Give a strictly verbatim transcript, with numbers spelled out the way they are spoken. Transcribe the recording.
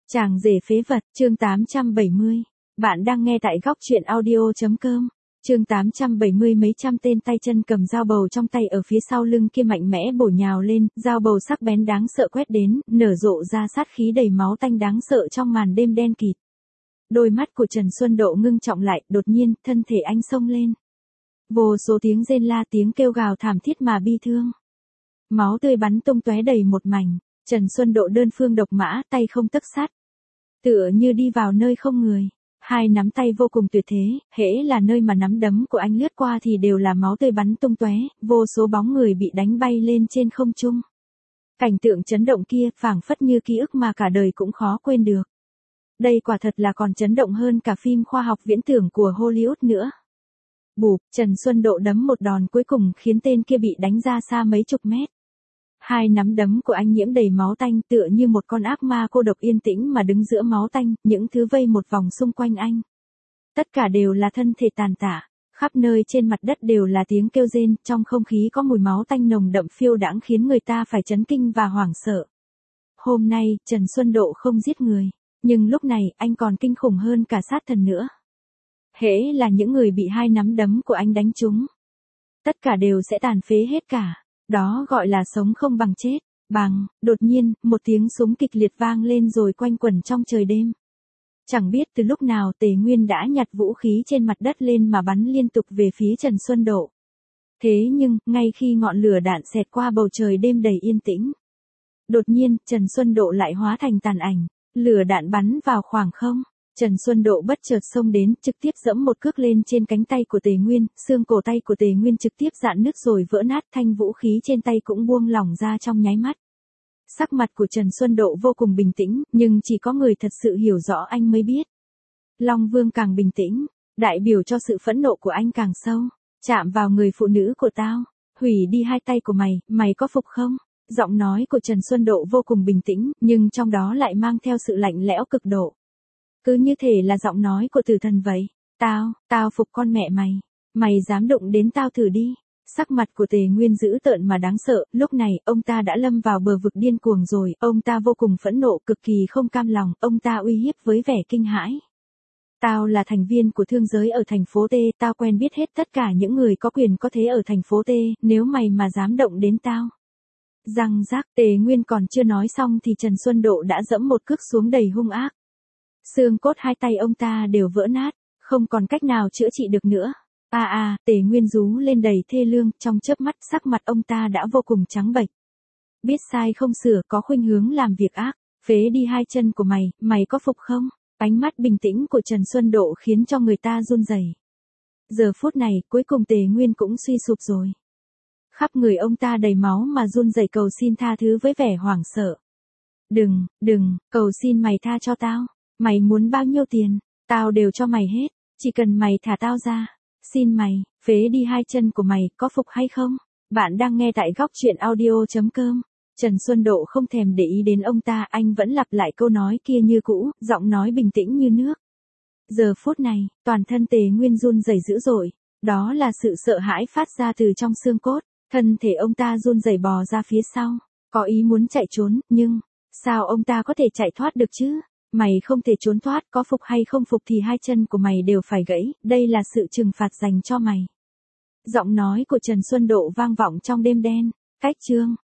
Chàng rể phế vật, chương tám trăm bảy mươi. Bạn đang nghe tại góc truyện audio.com. Chương tám trăm bảy mươi. Mấy trăm tên tay chân cầm dao bầu trong tay ở phía sau lưng kia mạnh mẽ bổ nhào lên, dao bầu sắc bén đáng sợ quét đến, nở rộ ra sát khí đầy máu tanh đáng sợ trong màn đêm đen kịt. Đôi mắt của Trần Xuân Độ ngưng trọng lại, đột nhiên, thân thể anh xông lên. Vô số tiếng rên la, tiếng kêu gào thảm thiết mà bi thương. Máu tươi bắn tung tóe đầy một mảnh, Trần Xuân Độ đơn phương độc mã, tay không tấc sắt. Tựa như đi vào nơi không người, hai nắm tay vô cùng tuyệt thế, hễ là nơi mà nắm đấm của anh lướt qua thì đều là máu tươi bắn tung tóe, vô số bóng người bị đánh bay lên trên không trung. Cảnh tượng chấn động kia phảng phất như ký ức mà cả đời cũng khó quên được. Đây quả thật là còn chấn động hơn cả phim khoa học viễn tưởng của Hollywood nữa. Bụp, Trần Xuân Độ đấm một đòn cuối cùng khiến tên kia bị đánh ra xa mấy chục mét. Hai nắm đấm của anh nhiễm đầy máu tanh tựa như một con ác ma cô độc yên tĩnh mà đứng giữa máu tanh, những thứ vây một vòng xung quanh anh. Tất cả đều là thân thể tàn tạ, khắp nơi trên mặt đất đều là tiếng kêu rên, trong không khí có mùi máu tanh nồng đậm phiêu đãng khiến người ta phải chấn kinh và hoảng sợ. Hôm nay, Trần Xuân Độ không giết người, nhưng lúc này anh còn kinh khủng hơn cả sát thần nữa. Hễ là những người bị hai nắm đấm của anh đánh trúng, tất cả đều sẽ tàn phế hết cả. Đó gọi là sống không bằng chết. Bằng, đột nhiên, một tiếng súng kịch liệt vang lên rồi quanh quẩn trong trời đêm. Chẳng biết từ lúc nào Tề Nguyên đã nhặt vũ khí trên mặt đất lên mà bắn liên tục về phía Trần Xuân Độ. Thế nhưng, ngay khi ngọn lửa đạn xẹt qua bầu trời đêm đầy yên tĩnh, đột nhiên, Trần Xuân Độ lại hóa thành tàn ảnh, lửa đạn bắn vào khoảng không. Trần Xuân Độ bất chợt xông đến, trực tiếp giẫm một cước lên trên cánh tay của Tề Nguyên, xương cổ tay của Tề Nguyên trực tiếp rạn nứt rồi vỡ nát, thanh vũ khí trên tay cũng buông lỏng ra trong nháy mắt. Sắc mặt của Trần Xuân Độ vô cùng bình tĩnh, nhưng chỉ có người thật sự hiểu rõ anh mới biết. Long Vương càng bình tĩnh, đại biểu cho sự phẫn nộ của anh càng sâu. Chạm vào người phụ nữ của tao, hủy đi hai tay của mày, mày có phục không? Giọng nói của Trần Xuân Độ vô cùng bình tĩnh, nhưng trong đó lại mang theo sự lạnh lẽo cực độ. Cứ như thể là giọng nói của tử thần vậy. Tao, tao phục con mẹ mày. Mày dám đụng đến tao thử đi. Sắc mặt của Tề Nguyên dữ tợn mà đáng sợ, lúc này, ông ta đã lâm vào bờ vực điên cuồng rồi, ông ta vô cùng phẫn nộ, cực kỳ không cam lòng, ông ta uy hiếp với vẻ kinh hãi. Tao là thành viên của thương giới ở thành phố T, tao quen biết hết tất cả những người có quyền có thế ở thành phố T, nếu mày mà dám động đến tao. Răng rác, Tề Nguyên còn chưa nói xong thì Trần Xuân Độ đã giẫm một cước xuống đầy hung ác. Xương cốt hai tay ông ta đều vỡ nát, không còn cách nào chữa trị được nữa. A à, a, à, Tề Nguyên rú lên đầy thê lương, trong chớp mắt sắc mặt ông ta đã vô cùng trắng bệch. Biết sai không sửa, có khuynh hướng làm việc ác, phế đi hai chân của mày, mày có phục không? Ánh mắt bình tĩnh của Trần Xuân Độ khiến cho người ta run rẩy. Giờ phút này, cuối cùng Tề Nguyên cũng suy sụp rồi. Khắp người ông ta đầy máu mà run rẩy cầu xin tha thứ với vẻ hoảng sợ. Đừng, đừng, cầu xin mày tha cho tao. Mày muốn bao nhiêu tiền, tao đều cho mày hết, chỉ cần mày thả tao ra. Xin mày, phế đi hai chân của mày, có phục hay không? Bạn đang nghe tại góc truyện audio.com. Trần Xuân Độ không thèm để ý đến ông ta, anh vẫn lặp lại câu nói kia như cũ, giọng nói bình tĩnh như nước. Giờ phút này, toàn thân Tề Nguyên run rẩy dữ dội, đó là sự sợ hãi phát ra từ trong xương cốt, thân thể ông ta run rẩy bò ra phía sau, có ý muốn chạy trốn, nhưng, sao ông ta có thể chạy thoát được chứ? Mày không thể trốn thoát, có phục hay không phục thì hai chân của mày đều phải gãy, đây là sự trừng phạt dành cho mày. Giọng nói của Trần Xuân Độ vang vọng trong đêm đen, cách chương.